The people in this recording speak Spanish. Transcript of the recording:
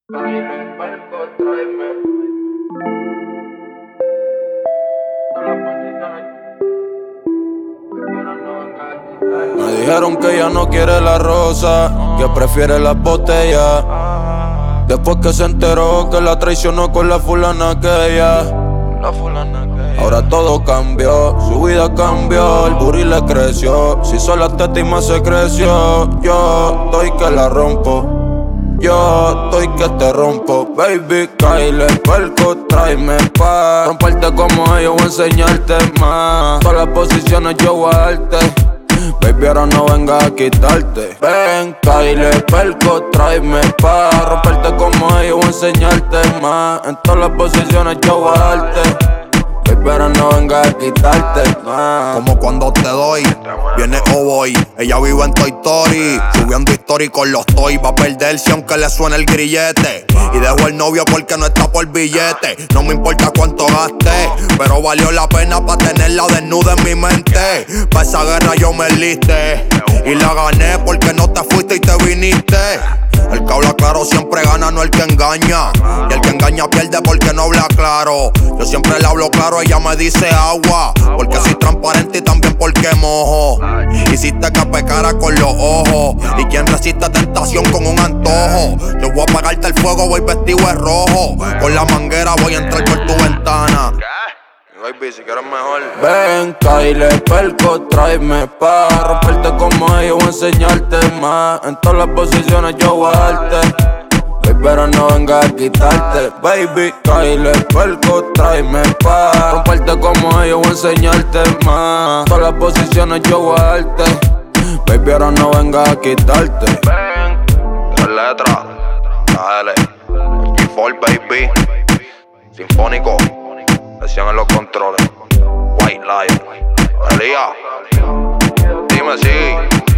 Baile, palco, tráeme. Todas las posiciones, pero no venga aquí. Me dijeron que ella no quiere la rosa, que prefiere las botellas. Después que se enteró que la traicionó con la fulana aquella. Ahora todo cambió, su vida cambió, el booty le creció. Si sola teta y más se creció, yo estoy que la rompo. Yo estoy que te rompo, baby, Kyle, perco, tráeme pa' romperte como ellos, voy a enseñarte más. Todas las posiciones yo voy a darte, baby, ahora no vengas a quitarte. Ven, Kyle, perco, tráeme pa' romperte como ellos, voy a enseñarte más. En todas las posiciones yo voy a darte, pero no venga a quitarte más. Como cuando te doy, viene o voy. Ella vive en Toy Story, subiendo story con los toys. Va a perderse aunque le suene el grillete. Y dejo el novio porque no está por billete. No me importa cuánto gaste, pero valió la pena pa' tenerla desnuda en mi mente. Pa' esa guerra yo me enlisté y la gané porque no te fuiste y te viniste. El que habla claro siempre gana, no el que engaña. Y el que engaña pierde porque no habla claro. Yo siempre le hablo claro, ella me dice agua, porque soy transparente y también porque mojo. Hiciste que pecara con los ojos, y quien resiste tentación con un antojo. Yo voy a apagarte el fuego, voy vestido de rojo. Con la manguera voy a entrar por tu ventana. Baby, si quieres mejor. Ven, Kyle, perco, tráeme pa' romperte como ellos, voy a enseñarte más. En todas las posiciones yo voy a darte, pero no vengas a quitarte. Baby, Kyle, perco, tráeme pa' romperte como ellos, voy a enseñarte más. En todas las posiciones yo voy a darte, baby, ahora no vengas a quitarte. Ven, tres letras, la L, G4 baby, sinfónico. Presión en los controles, White Lion, Elía, dime si